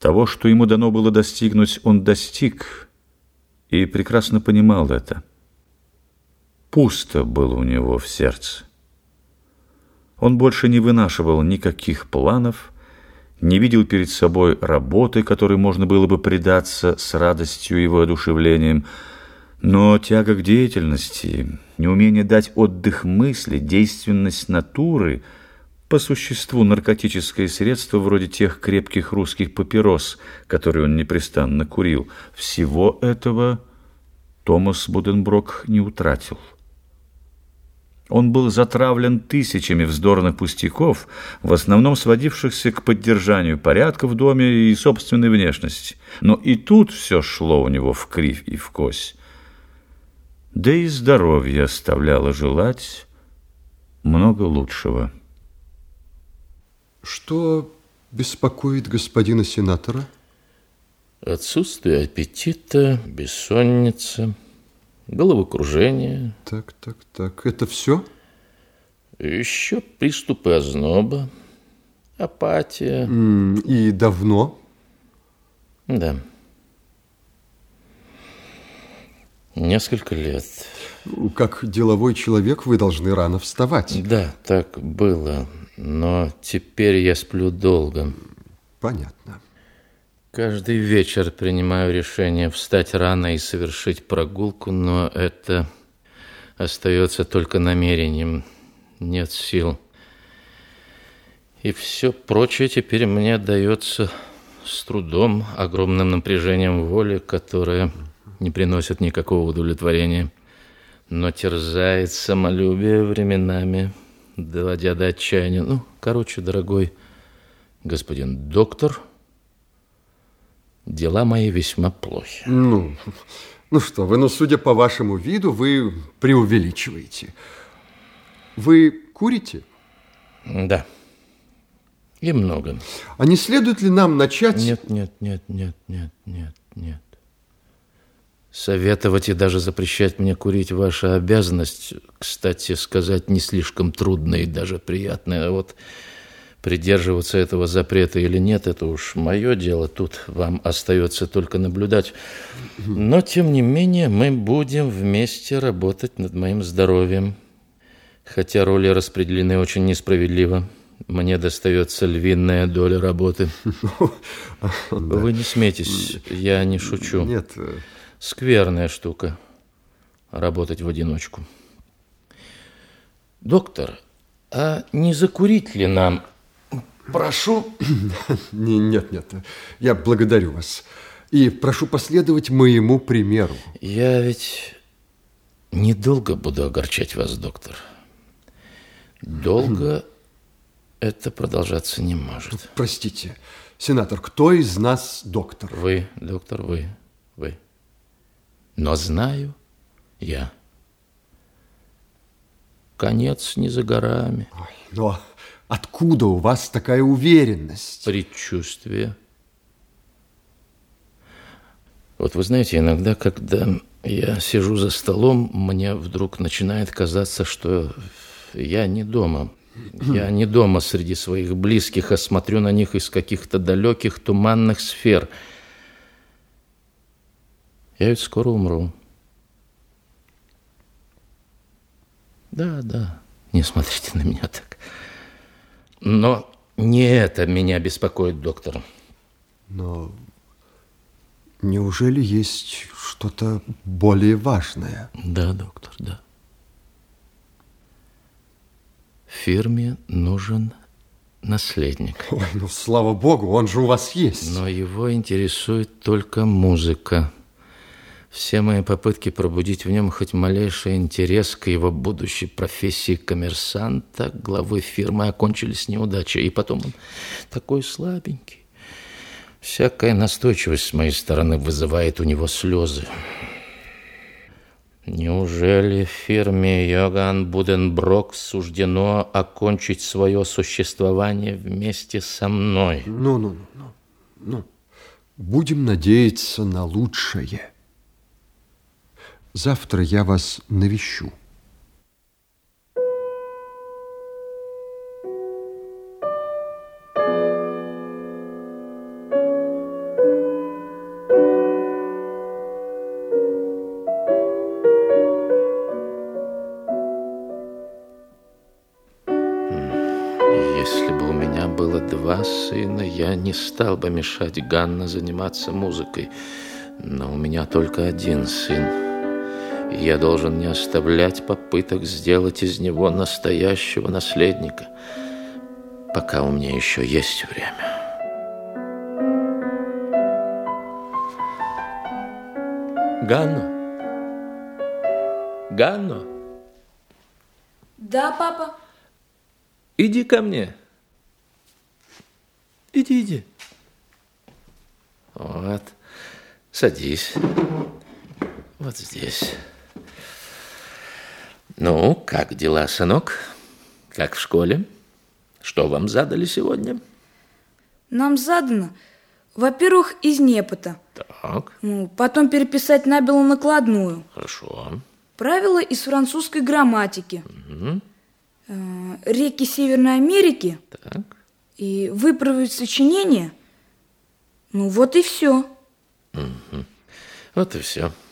Того, что ему дано было достигнуть, он достиг и прекрасно понимал это. Пусто было у него в сердце. Он больше не вынашивал никаких планов, не видел перед собой работы, которой можно было бы предаться с радостью и его одушевлением, но тяга к деятельности, неумение дать отдых мысли, действенность натуры — по существу наркотическое средство вроде тех крепких русских папирос, которые он непрестанно курил. Всего этого Томас Буденброк не утратил. Он был затравлен тысячами вздорных пустяков, в основном сводившихся к поддержанию порядка в доме и собственной внешности. Но и тут все шло у него вкривь и вкось. Да и здоровье оставляло желать много лучшего. Что беспокоит господина сенатора? Отсутствие аппетита, бессонница, головокружение. Так. Это все? Еще приступы озноба, апатия. И давно? Да. Несколько лет. Как деловой человек вы должны рано вставать. Да, так было. Но теперь я сплю долго. Понятно. Каждый вечер принимаю решение встать рано и совершить прогулку, но это остается только намерением. Нет сил. И все прочее теперь мне дается с трудом, огромным напряжением воли, которое не приносит никакого удовлетворения, но терзает самолюбие временами, доводя до отчаяния. Короче, дорогой господин доктор, дела мои весьма плохи. Ну что вы, судя по вашему виду, вы преувеличиваете. Вы курите? Да. И много. А не следует ли нам начать... Нет. Советовать и даже запрещать мне курить — ваша обязанность. Кстати сказать, не слишком трудная и даже приятная. А вот придерживаться этого запрета или нет — это уж мое дело. Тут вам остается только наблюдать. Но, тем не менее, мы будем вместе работать над моим здоровьем. Хотя роли распределены очень несправедливо. Мне достается львиная доля работы. Вы не смейтесь, я не шучу. Нет. Скверная штука — работать в одиночку. Доктор, а не закурить ли нам? Прошу. Нет. Я благодарю вас. И прошу последовать моему примеру. Я ведь недолго буду огорчать вас, доктор. Долго это продолжаться не может. Простите, сенатор, кто из нас доктор? Вы, доктор, вы. Но знаю я. Конец не за горами. Но откуда у вас такая уверенность? Предчувствие. Вот вы знаете, иногда, когда я сижу за столом, мне вдруг начинает казаться, что я не дома. Я не дома среди своих близких, а смотрю на них из каких-то далеких туманных сфер. Я ведь скоро умру. Да, не смотрите на меня так. Но не это меня беспокоит, доктор. Но неужели есть что-то более важное? Да, доктор, да. Фирме нужен наследник. Ой, слава богу, он же у вас есть. Но его интересует только музыка. Все мои попытки пробудить в нем хоть малейший интерес к его будущей профессии коммерсанта, главы фирмы, окончились неудачей. И потом он такой слабенький. Всякая настойчивость с моей стороны вызывает у него слезы. Неужели фирме Йоганн Буденброк суждено окончить свое существование вместе со мной? Ну, будем надеяться на лучшее. Завтра я вас навещу. я не стал бы мешать Ганна заниматься музыкой, но у меня только один сын, и я должен не оставлять попыток сделать из него настоящего наследника, пока у меня еще есть время. Ганну? Ганну? Да, папа? Иди ко мне. Иди. Вот. Садись. Вот здесь. Ну, как дела, сынок? Как в школе? Что вам задали сегодня? Нам задано, во-первых, из непота. Так. Потом переписать набело накладную. Хорошо. Правила из французской грамматики. Угу. Реки Северной Америки. Так. И выправить сочинение. Ну, вот и все. Угу. Вот и все.